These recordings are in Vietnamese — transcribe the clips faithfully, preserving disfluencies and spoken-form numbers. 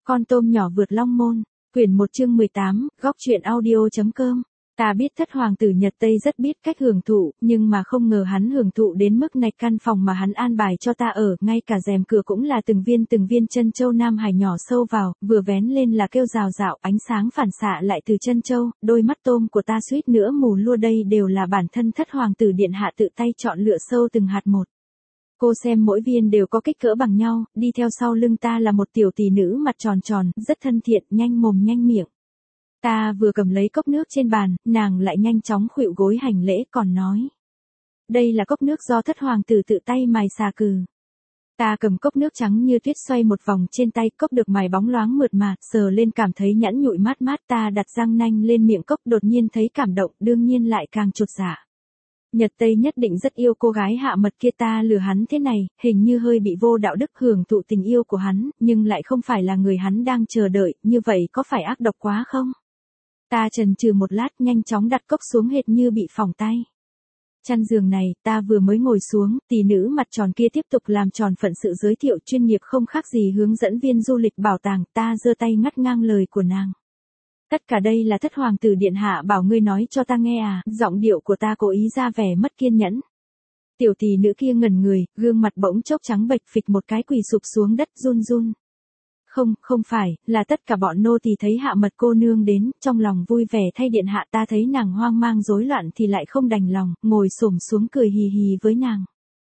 Con tôm nhỏ vượt long môn, quyển một chương mười tám, góc truyện audio.com. Ta biết thất hoàng tử Nhật Tây rất biết cách hưởng thụ, nhưng mà không ngờ hắn hưởng thụ đến mức này. Căn phòng mà hắn an bài cho ta ở, ngay cả rèm cửa cũng là từng viên từng viên chân châu Nam Hải nhỏ sâu vào, vừa vén lên là kêu rào rạo, ánh sáng phản xạ lại từ chân châu, đôi mắt tôm của ta suýt nữa mù lua. Đây đều là bản thân thất hoàng tử điện hạ tự tay chọn lựa sâu từng hạt một. Cô xem mỗi viên đều có kích cỡ bằng nhau, đi theo sau lưng ta là một tiểu tỷ nữ mặt tròn tròn, rất thân thiện, nhanh mồm nhanh miệng. Ta vừa cầm lấy cốc nước trên bàn, nàng lại nhanh chóng khuỵu gối hành lễ còn nói. Đây là cốc nước do thất hoàng tử tự tay mài xà cừ. Ta cầm cốc nước trắng như tuyết xoay một vòng trên tay, cốc được mài bóng loáng mượt mà, sờ lên cảm thấy nhẵn nhụi mát mát. Ta đặt răng nanh lên miệng cốc, đột nhiên thấy cảm động, đương nhiên lại càng chột dạ. Nhật Tây nhất định rất yêu cô gái hạ mật kia, ta lừa hắn thế này, hình như hơi bị vô đạo đức, hưởng thụ tình yêu của hắn, nhưng lại không phải là người hắn đang chờ đợi, như vậy có phải ác độc quá không? Ta chần chừ một lát, nhanh chóng đặt cốc xuống hệt như bị phỏng tay. Chăn giường này, ta vừa mới ngồi xuống, tỷ nữ mặt tròn kia tiếp tục làm tròn phận sự giới thiệu chuyên nghiệp không khác gì hướng dẫn viên du lịch bảo tàng. Ta giơ tay ngắt ngang lời của nàng. Tất cả đây là thất hoàng tử điện hạ bảo ngươi nói cho ta nghe à, giọng điệu của ta cố ý ra vẻ mất kiên nhẫn. Tiểu tỷ nữ kia ngẩn người, gương mặt bỗng chốc trắng bệch, phịch một cái quỳ sụp xuống đất run run. Không, không phải, là tất cả bọn nô tỳ thấy hạ mật cô nương đến, trong lòng vui vẻ thay điện hạ. Ta thấy nàng hoang mang rối loạn thì lại không đành lòng, ngồi xổm xuống cười hì hì với nàng.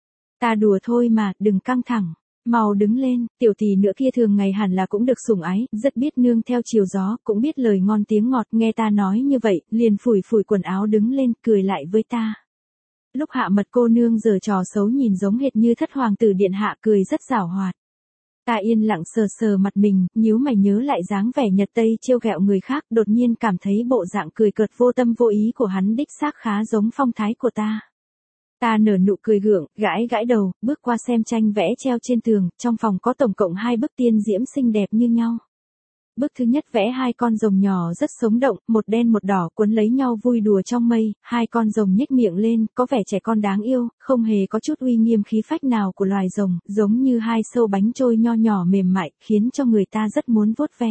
Ta đùa thôi mà, đừng căng thẳng. Mau đứng lên, tiểu tỷ nữ kia thường ngày hẳn là cũng được sủng ái, rất biết nương theo chiều gió, cũng biết lời ngon tiếng ngọt. Nghe ta nói như vậy, liền phủi phủi quần áo đứng lên, cười lại với ta. Lúc hạ mật cô nương giở trò xấu nhìn giống hệt như thất hoàng tử điện hạ, cười rất giảo hoạt. Ta yên lặng sờ sờ mặt mình, nhíu mày nhớ lại dáng vẻ Nhật Tây trêu ghẹo người khác, đột nhiên cảm thấy bộ dạng cười cợt vô tâm vô ý của hắn đích xác khá giống phong thái của ta. Ta nở nụ cười gượng, gãi gãi đầu, bước qua xem tranh vẽ treo trên tường. Trong phòng có tổng cộng hai bức tiên diễm xinh đẹp như nhau. Bức thứ nhất vẽ hai con rồng nhỏ rất sống động, một đen một đỏ cuốn lấy nhau vui đùa trong mây. Hai con rồng nhếch miệng lên, có vẻ trẻ con đáng yêu, không hề có chút uy nghiêm khí phách nào của loài rồng, giống như hai sâu bánh trôi nho nhỏ mềm mại, khiến cho người ta rất muốn vuốt ve.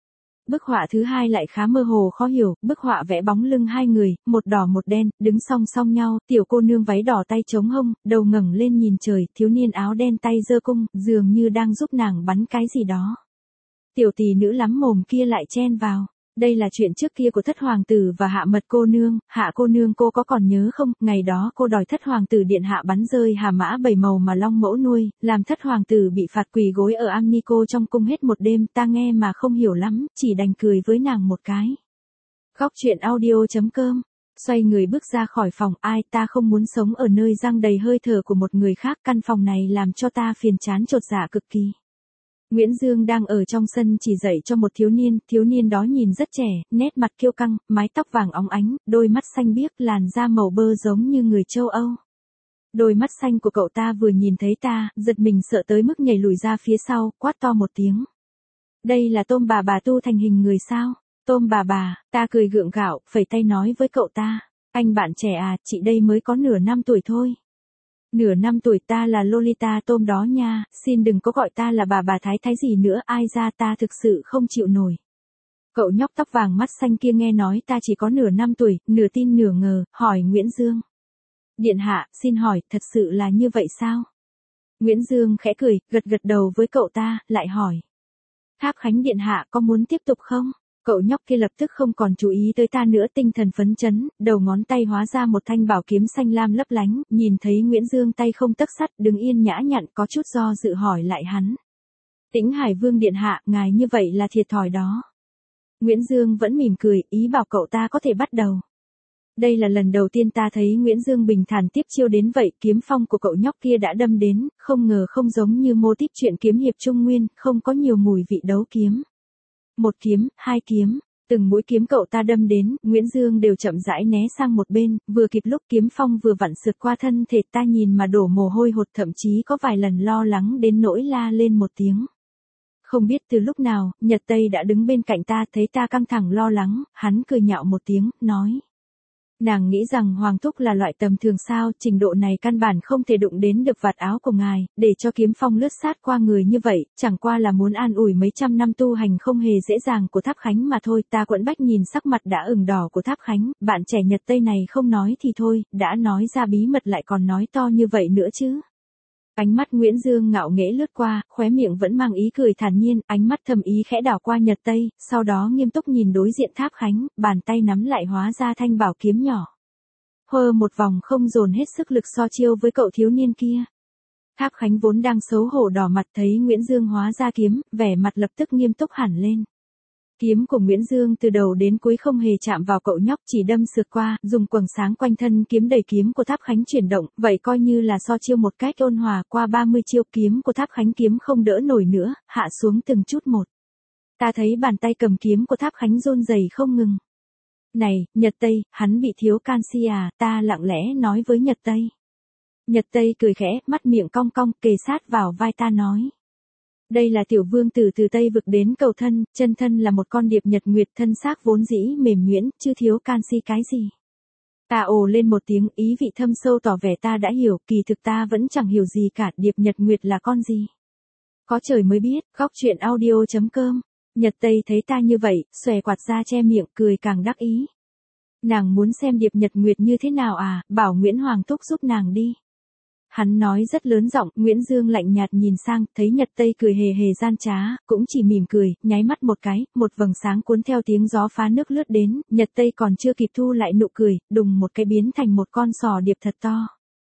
Bức họa thứ hai lại khá mơ hồ khó hiểu, bức họa vẽ bóng lưng hai người, một đỏ một đen, đứng song song nhau, tiểu cô nương váy đỏ tay chống hông, đầu ngẩng lên nhìn trời, thiếu niên áo đen tay giơ cung, dường như đang giúp nàng bắn cái gì đó. Tiểu tỷ nữ lắm mồm kia lại chen vào. Đây là chuyện trước kia của thất hoàng tử và hạ mật cô nương. Hạ cô nương cô có còn nhớ không, ngày đó cô đòi thất hoàng tử điện hạ bắn rơi hà mã bảy màu mà long mẫu nuôi, làm thất hoàng tử bị phạt quỳ gối ở am ni cô trong cung hết một đêm. Ta nghe mà không hiểu lắm, chỉ đành cười với nàng một cái. Góc truyện audio.com. Xoay người bước ra khỏi phòng, ai, ta không muốn sống ở nơi giăng đầy hơi thở của một người khác. Căn phòng này làm cho ta phiền chán chột dạ cực kỳ. Nguyễn Dương đang ở trong sân chỉ dạy cho một thiếu niên, thiếu niên đó nhìn rất trẻ, nét mặt kiêu căng, mái tóc vàng óng ánh, đôi mắt xanh biếc, làn da màu bơ giống như người châu Âu. Đôi mắt xanh của cậu ta vừa nhìn thấy ta, giật mình sợ tới mức nhảy lùi ra phía sau, quát to một tiếng. Đây là Tôm bà bà tu thành hình người sao? Tôm bà bà, ta cười gượng gạo, phẩy tay nói với cậu ta, anh bạn trẻ à, chị đây mới có nửa năm tuổi thôi. Nửa năm tuổi, ta là Lolita Tôm đó nha, xin đừng có gọi ta là bà bà thái thái gì nữa, ai ra, ta thực sự không chịu nổi. Cậu nhóc tóc vàng mắt xanh kia nghe nói ta chỉ có nửa năm tuổi, nửa tin nửa ngờ, hỏi Nguyễn Dương. Điện hạ, xin hỏi, thật sự là như vậy sao? Nguyễn Dương khẽ cười, gật gật đầu với cậu ta, lại hỏi. Tháp Khánh điện hạ có muốn tiếp tục không? Cậu nhóc kia lập tức không còn chú ý tới ta nữa, tinh thần phấn chấn, đầu ngón tay hóa ra một thanh bảo kiếm xanh lam lấp lánh, nhìn thấy Nguyễn Dương tay không tấc sắt, đứng yên nhã nhặn, có chút do dự hỏi lại hắn. Tĩnh Hải Vương điện hạ, ngài như vậy là thiệt thòi đó. Nguyễn Dương vẫn mỉm cười, ý bảo cậu ta có thể bắt đầu. Đây là lần đầu tiên ta thấy Nguyễn Dương bình thản tiếp chiêu đến vậy, kiếm phong của cậu nhóc kia đã đâm đến, không ngờ không giống như mô típ truyện kiếm hiệp Trung Nguyên, không có nhiều mùi vị đấu kiếm. Một kiếm, hai kiếm, từng mũi kiếm cậu ta đâm đến, Nguyễn Dương đều chậm rãi né sang một bên, vừa kịp lúc kiếm phong vừa vặn sượt qua thân thể ta nhìn mà đổ mồ hôi hột, thậm chí có vài lần lo lắng đến nỗi la lên một tiếng. Không biết từ lúc nào, Nhật Tây đã đứng bên cạnh ta, thấy ta căng thẳng lo lắng, hắn cười nhạo một tiếng, nói. Nàng nghĩ rằng Hoàng thúc là loại tầm thường sao, trình độ này căn bản không thể đụng đến được vạt áo của ngài, để cho kiếm phong lướt sát qua người như vậy, chẳng qua là muốn an ủi mấy trăm năm tu hành không hề dễ dàng của Tháp Khánh mà thôi. Ta quẫn bách nhìn sắc mặt đã ửng đỏ của Tháp Khánh, bạn trẻ Nhật Tây này không nói thì thôi, đã nói ra bí mật lại còn nói to như vậy nữa chứ. Ánh mắt Nguyễn Dương ngạo nghễ lướt qua, khóe miệng vẫn mang ý cười thản nhiên, ánh mắt thầm ý khẽ đảo qua Nhật Tây, sau đó nghiêm túc nhìn đối diện Tháp Khánh, bàn tay nắm lại hóa ra thanh bảo kiếm nhỏ. Hơ một vòng không dồn hết sức lực so chiêu với cậu thiếu niên kia. Tháp Khánh vốn đang xấu hổ đỏ mặt thấy Nguyễn Dương hóa ra kiếm, vẻ mặt lập tức nghiêm túc hẳn lên. Kiếm của Nguyễn Dương từ đầu đến cuối không hề chạm vào cậu nhóc, chỉ đâm sượt qua, dùng quầng sáng quanh thân kiếm đầy kiếm của Tháp Khánh chuyển động, vậy coi như là so chiêu một cách ôn hòa. Qua ba mươi chiêu kiếm của Tháp Khánh kiếm không đỡ nổi nữa, hạ xuống từng chút một. Ta thấy bàn tay cầm kiếm của Tháp Khánh run rẩy không ngừng. Này, Nhật Tây, hắn bị thiếu canxi à, ta lặng lẽ nói với Nhật Tây. Nhật Tây cười khẽ, mắt miệng cong cong, kề sát vào vai ta nói. Đây là tiểu vương tử từ Tây vực đến cầu thân, chân thân là một con điệp nhật nguyệt, thân xác vốn dĩ mềm nhuyễn, chưa thiếu canxi cái gì. Ta ồ lên một tiếng, ý vị thâm sâu tỏ vẻ ta đã hiểu, kỳ thực ta vẫn chẳng hiểu gì cả, điệp nhật nguyệt là con gì. Có trời mới biết, góc truyện audio chấm com. Nhật Tây thấy ta như vậy, xòe quạt ra che miệng, cười càng đắc ý. Nàng muốn xem điệp nhật nguyệt như thế nào à, bảo Nguyễn Hoàng thúc giúp nàng đi. Hắn nói rất lớn giọng, Nguyễn Dương lạnh nhạt nhìn sang, thấy Nhật Tây cười hề hề gian trá, cũng chỉ mỉm cười, nháy mắt một cái, một vầng sáng cuốn theo tiếng gió phá nước lướt đến, Nhật Tây còn chưa kịp thu lại nụ cười, đùng một cái biến thành một con sò điệp thật to.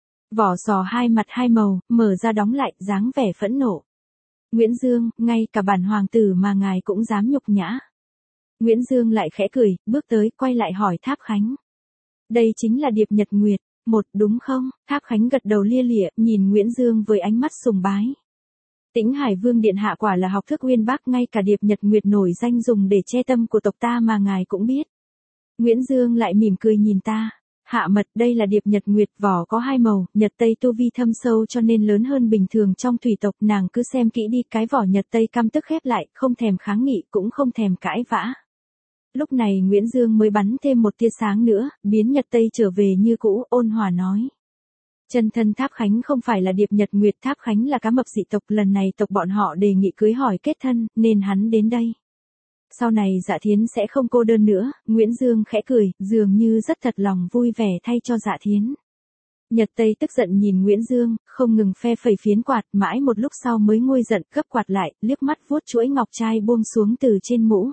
Vỏ sò hai mặt hai màu, mở ra đóng lại, dáng vẻ phẫn nộ. Nguyễn Dương, ngay cả bản hoàng tử mà ngài cũng dám nhục nhã. Nguyễn Dương lại khẽ cười, bước tới, quay lại hỏi Tháp Khánh. Đây chính là điệp nhật nguyệt. Một, đúng không? Tháp Khánh gật đầu lia lịa, nhìn Nguyễn Dương với ánh mắt sùng bái. Tĩnh Hải Vương điện hạ quả là học thức uyên bác, ngay cả điệp nhật nguyệt nổi danh dùng để che tâm của tộc ta mà ngài cũng biết. Nguyễn Dương lại mỉm cười nhìn ta. Hạ mật, đây là điệp nhật nguyệt, vỏ có hai màu, Nhật Tây tu vi thâm sâu cho nên lớn hơn bình thường trong thủy tộc, nàng cứ xem kỹ đi, cái vỏ Nhật Tây căm tức khép lại, không thèm kháng nghị, cũng không thèm cãi vã. Lúc này Nguyễn Dương mới bắn thêm một tia sáng nữa, biến Nhật Tây trở về như cũ, ôn hòa nói. Chân thân Tháp Khánh không phải là điệp nhật nguyệt, Tháp Khánh là cá mập dị tộc, lần này tộc bọn họ đề nghị cưới hỏi kết thân, nên hắn đến đây. Sau này Dạ Thiến sẽ không cô đơn nữa, Nguyễn Dương khẽ cười, dường như rất thật lòng vui vẻ thay cho Dạ Thiến. Nhật Tây tức giận nhìn Nguyễn Dương, không ngừng phe phẩy phiến quạt, mãi một lúc sau mới nguôi giận, gấp quạt lại, liếc mắt vuốt chuỗi ngọc trai buông xuống từ trên mũ.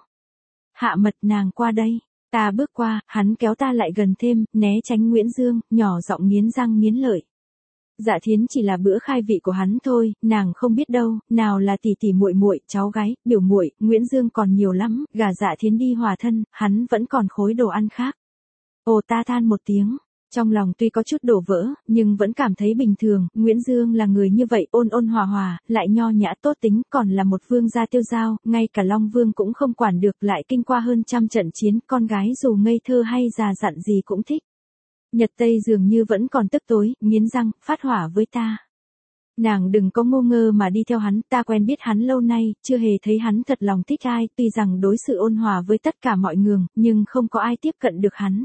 Hạ mật, nàng qua đây. Ta bước qua, hắn kéo ta lại gần thêm, né tránh Nguyễn Dương, nhỏ giọng nghiến răng nghiến lợi. Dạ Thiến chỉ là bữa khai vị của hắn thôi, nàng không biết đâu, nào là tỷ tỷ muội muội, cháu gái, biểu muội, Nguyễn Dương còn nhiều lắm, gả Dạ Thiến đi hòa thân, hắn vẫn còn khối đồ ăn khác. Ồ, ta than một tiếng. Trong lòng tuy có chút đổ vỡ, nhưng vẫn cảm thấy bình thường, Nguyễn Dương là người như vậy, ôn ôn hòa hòa, lại nho nhã tốt tính, còn là một vương gia tiêu dao, ngay cả Long Vương cũng không quản được, lại kinh qua hơn trăm trận chiến, con gái dù ngây thơ hay già dặn gì cũng thích. Nhật Tây dường như vẫn còn tức tối, nghiến răng, phát hỏa với ta. Nàng đừng có ngu ngơ mà đi theo hắn, ta quen biết hắn lâu nay, chưa hề thấy hắn thật lòng thích ai, tuy rằng đối xử ôn hòa với tất cả mọi người, nhưng không có ai tiếp cận được hắn.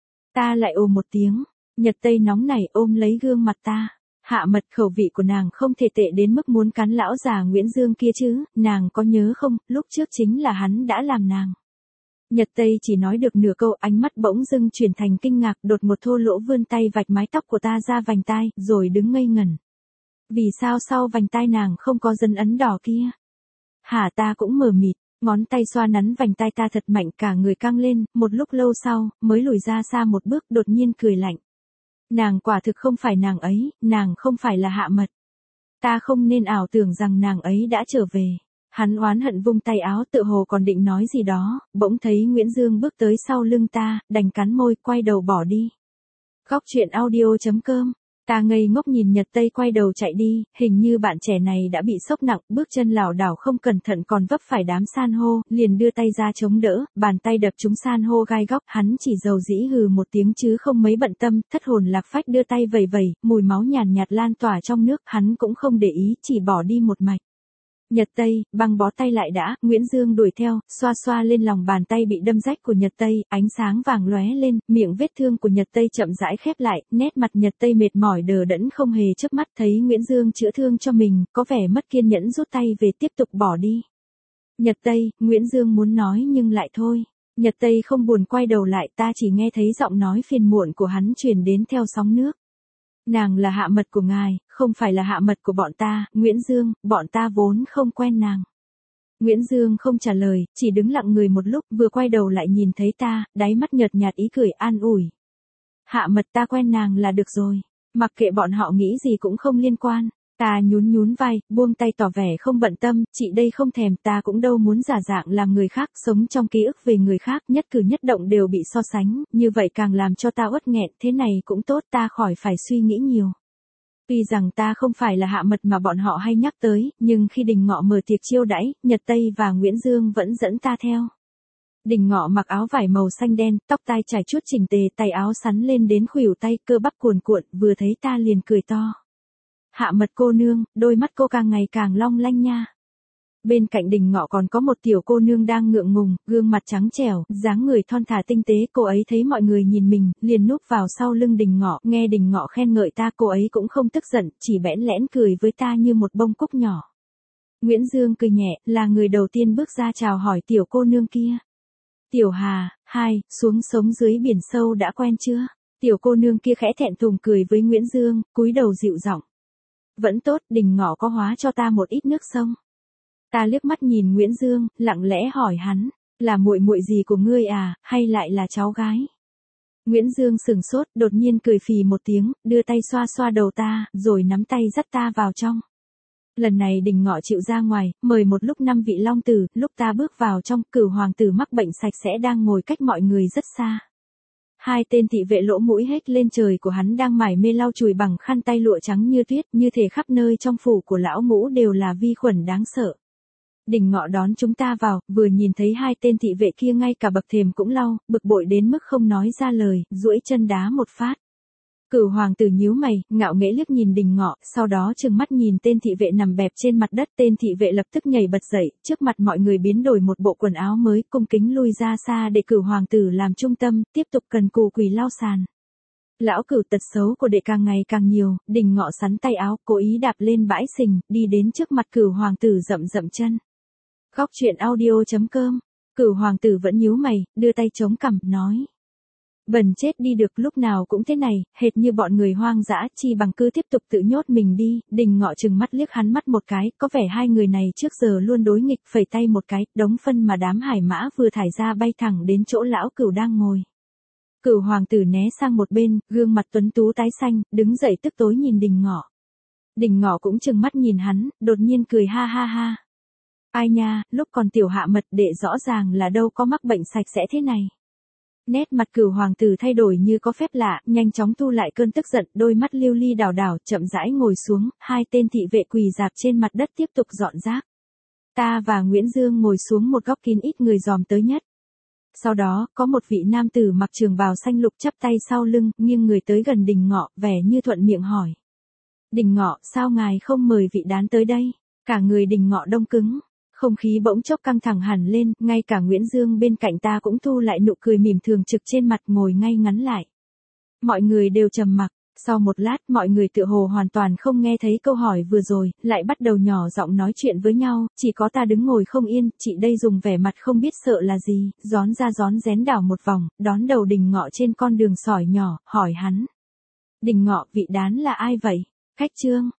Ta lại ồ một tiếng, Nhật Tây nóng nảy ôm lấy gương mặt ta. Hạ mật, khẩu vị của nàng không thể tệ đến mức muốn cắn lão già Nguyễn Dương kia chứ, nàng có nhớ không, lúc trước chính là hắn đã làm nàng. Nhật Tây chỉ nói được nửa câu, ánh mắt bỗng dưng chuyển thành kinh ngạc, đột một thô lỗ vươn tay vạch mái tóc của ta ra vành tai, rồi đứng ngây ngẩn. Vì sao sau vành tai nàng không có dấu ấn đỏ kia? Hả, ta cũng mờ mịt. Ngón tay xoa nắn vành tai ta thật mạnh, cả người căng lên, một lúc lâu sau, mới lùi ra xa một bước, đột nhiên cười lạnh. Nàng quả thực không phải nàng ấy, nàng không phải là Hạ mật. Ta không nên ảo tưởng rằng nàng ấy đã trở về. Hắn oán hận vung tay áo, tự hồ còn định nói gì đó, bỗng thấy Nguyễn Dương bước tới sau lưng ta, đành cắn môi, quay đầu bỏ đi. Góc truyện audio chấm com. Ta ngây ngốc nhìn Nhật Tây quay đầu chạy đi, hình như bạn trẻ này đã bị sốc nặng, bước chân lảo đảo không cẩn thận còn vấp phải đám san hô, liền đưa tay ra chống đỡ, bàn tay đập trúng san hô gai góc, hắn chỉ dầu dĩ hừ một tiếng chứ không mấy bận tâm, thất hồn lạc phách đưa tay vẩy vẩy, mùi máu nhàn nhạt lan tỏa trong nước, hắn cũng không để ý, chỉ bỏ đi một mạch. Nhật Tây, băng bó tay lại đã, Nguyễn Dương đuổi theo, xoa xoa lên lòng bàn tay bị đâm rách của Nhật Tây, ánh sáng vàng lóe lên, miệng vết thương của Nhật Tây chậm rãi khép lại, nét mặt Nhật Tây mệt mỏi đờ đẫn không hề chớp mắt, thấy Nguyễn Dương chữa thương cho mình, có vẻ mất kiên nhẫn rút tay về tiếp tục bỏ đi. Nhật Tây, Nguyễn Dương muốn nói nhưng lại thôi. Nhật Tây không buồn quay đầu lại, ta chỉ nghe thấy giọng nói phiền muộn của hắn truyền đến theo sóng nước. Nàng là hạ mật của ngài, không phải là hạ mật của bọn ta, Nguyễn Dương, bọn ta vốn không quen nàng. Nguyễn Dương không trả lời, chỉ đứng lặng người một lúc, vừa quay đầu lại nhìn thấy ta, đáy mắt nhợt nhạt ý cười an ủi. Hạ mật ta quen nàng là được rồi, mặc kệ bọn họ nghĩ gì cũng không liên quan. Ta nhún nhún vai, buông tay tỏ vẻ không bận tâm, chị đây không thèm, ta cũng đâu muốn giả dạng làm người khác, sống trong ký ức về người khác, nhất cử nhất động đều bị so sánh, như vậy càng làm cho ta uất nghẹn, thế này cũng tốt, ta khỏi phải suy nghĩ nhiều. Tuy rằng ta không phải là hạ mật mà bọn họ hay nhắc tới, nhưng khi Đình Ngọ mở tiệc chiêu đãi, Nhật Tây và Nguyễn Dương vẫn dẫn ta theo. Đình Ngọ mặc áo vải màu xanh đen, tóc tai trải chuốt chỉnh tề, tay áo sắn lên đến khuỷu tay, cơ bắp cuồn cuộn, vừa thấy ta liền cười to. Hạ mật cô nương, đôi mắt cô càng ngày càng long lanh nha. Bên cạnh Đình Ngọ còn có một tiểu cô nương đang ngượng ngùng, gương mặt trắng trẻo, dáng người thon thả tinh tế, cô ấy thấy mọi người nhìn mình, liền núp vào sau lưng Đình Ngọ, nghe Đình Ngọ khen ngợi ta, cô ấy cũng không tức giận, chỉ bẽn lẽn cười với ta như một bông cúc nhỏ. Nguyễn Dương cười nhẹ, là người đầu tiên bước ra chào hỏi tiểu cô nương kia. Tiểu Hà, hai, xuống sống dưới biển sâu đã quen chưa? Tiểu cô nương kia khẽ thẹn thùng cười với Nguyễn Dương, cúi đầu dịu giọng. Vẫn tốt, Đình Ngọ có hóa cho ta một ít nước sông. Ta liếc mắt nhìn Nguyễn Dương, lặng lẽ hỏi hắn, là muội muội gì của ngươi à, hay lại là cháu gái? Nguyễn Dương sừng sốt, đột nhiên cười phì một tiếng, đưa tay xoa xoa đầu ta, rồi nắm tay dắt ta vào trong. Lần này Đình Ngọ chịu ra ngoài, mời một lúc năm vị long tử, lúc ta bước vào trong, Cửu hoàng tử mắc bệnh sạch sẽ đang ngồi cách mọi người rất xa. Hai tên thị vệ lỗ mũi hết lên trời của hắn đang mải mê lau chùi bằng khăn tay lụa trắng như tuyết, như thể khắp nơi trong phủ của lão ngũ đều là vi khuẩn đáng sợ. Đình Ngọ đón chúng ta vào, vừa nhìn thấy hai tên thị vệ kia ngay cả bậc thềm cũng lau, bực bội đến mức không nói ra lời, duỗi chân đá một phát. Cửu hoàng tử nhíu mày, ngạo nghễ liếc nhìn Đình Ngọ, sau đó trừng mắt nhìn tên thị vệ nằm bẹp trên mặt đất, tên thị vệ lập tức nhảy bật dậy, trước mặt mọi người biến đổi một bộ quần áo mới, cung kính lui ra xa để Cửu hoàng tử làm trung tâm, tiếp tục cần cù quỳ lau sàn. Lão Cửu, tật xấu của đệ càng ngày càng nhiều, Đình Ngọ sắn tay áo, cố ý đạp lên bãi sình, đi đến trước mặt Cửu hoàng tử dậm dậm chân. Góc truyện audio chấm com. Cửu hoàng tử vẫn nhíu mày, đưa tay chống cằm, nói. Bần chết đi được, lúc nào cũng thế này, hệt như bọn người hoang dã, chi bằng cứ tiếp tục tự nhốt mình đi. Đình Ngọ trừng mắt liếc hắn mắt một cái, có vẻ hai người này trước giờ luôn đối nghịch, phẩy tay một cái, đống phân mà đám hải mã vừa thải ra bay thẳng đến chỗ lão Cửu đang ngồi. Cửu hoàng tử né sang một bên, gương mặt tuấn tú tái xanh, đứng dậy tức tối nhìn Đình Ngọ. Đình Ngọ cũng trừng mắt nhìn hắn, đột nhiên cười ha ha ha. Ai nha, lúc còn tiểu hạ mật đệ rõ ràng là đâu có mắc bệnh sạch sẽ thế này. Nét mặt Cửu hoàng tử thay đổi như có phép lạ, nhanh chóng thu lại cơn tức giận, đôi mắt lưu ly đảo đảo, chậm rãi ngồi xuống, hai tên thị vệ quỳ rạp trên mặt đất tiếp tục dọn rác. Ta và Nguyễn Dương ngồi xuống một góc kín ít người dòm tới nhất. Sau đó, có một vị nam tử mặc trường bào xanh lục chắp tay sau lưng, nghiêng người tới gần Đình Ngọ, vẻ như thuận miệng hỏi. Đình Ngọ, sao ngài không mời vị đán tới đây? Cả người Đình Ngọ đông cứng. Không khí bỗng chốc căng thẳng hẳn lên, ngay cả Nguyễn Dương bên cạnh ta cũng thu lại nụ cười mỉm thường trực trên mặt, ngồi ngay ngắn lại. Mọi người đều trầm mặc, sau một lát mọi người tựa hồ hoàn toàn không nghe thấy câu hỏi vừa rồi, lại bắt đầu nhỏ giọng nói chuyện với nhau, chỉ có ta đứng ngồi không yên, chị đây dùng vẻ mặt không biết sợ là gì, rón ra rón rén đảo một vòng, đón đầu Đình Ngọ trên con đường sỏi nhỏ, hỏi hắn. Đình Ngọ, vị đán là ai vậy? Khách trương.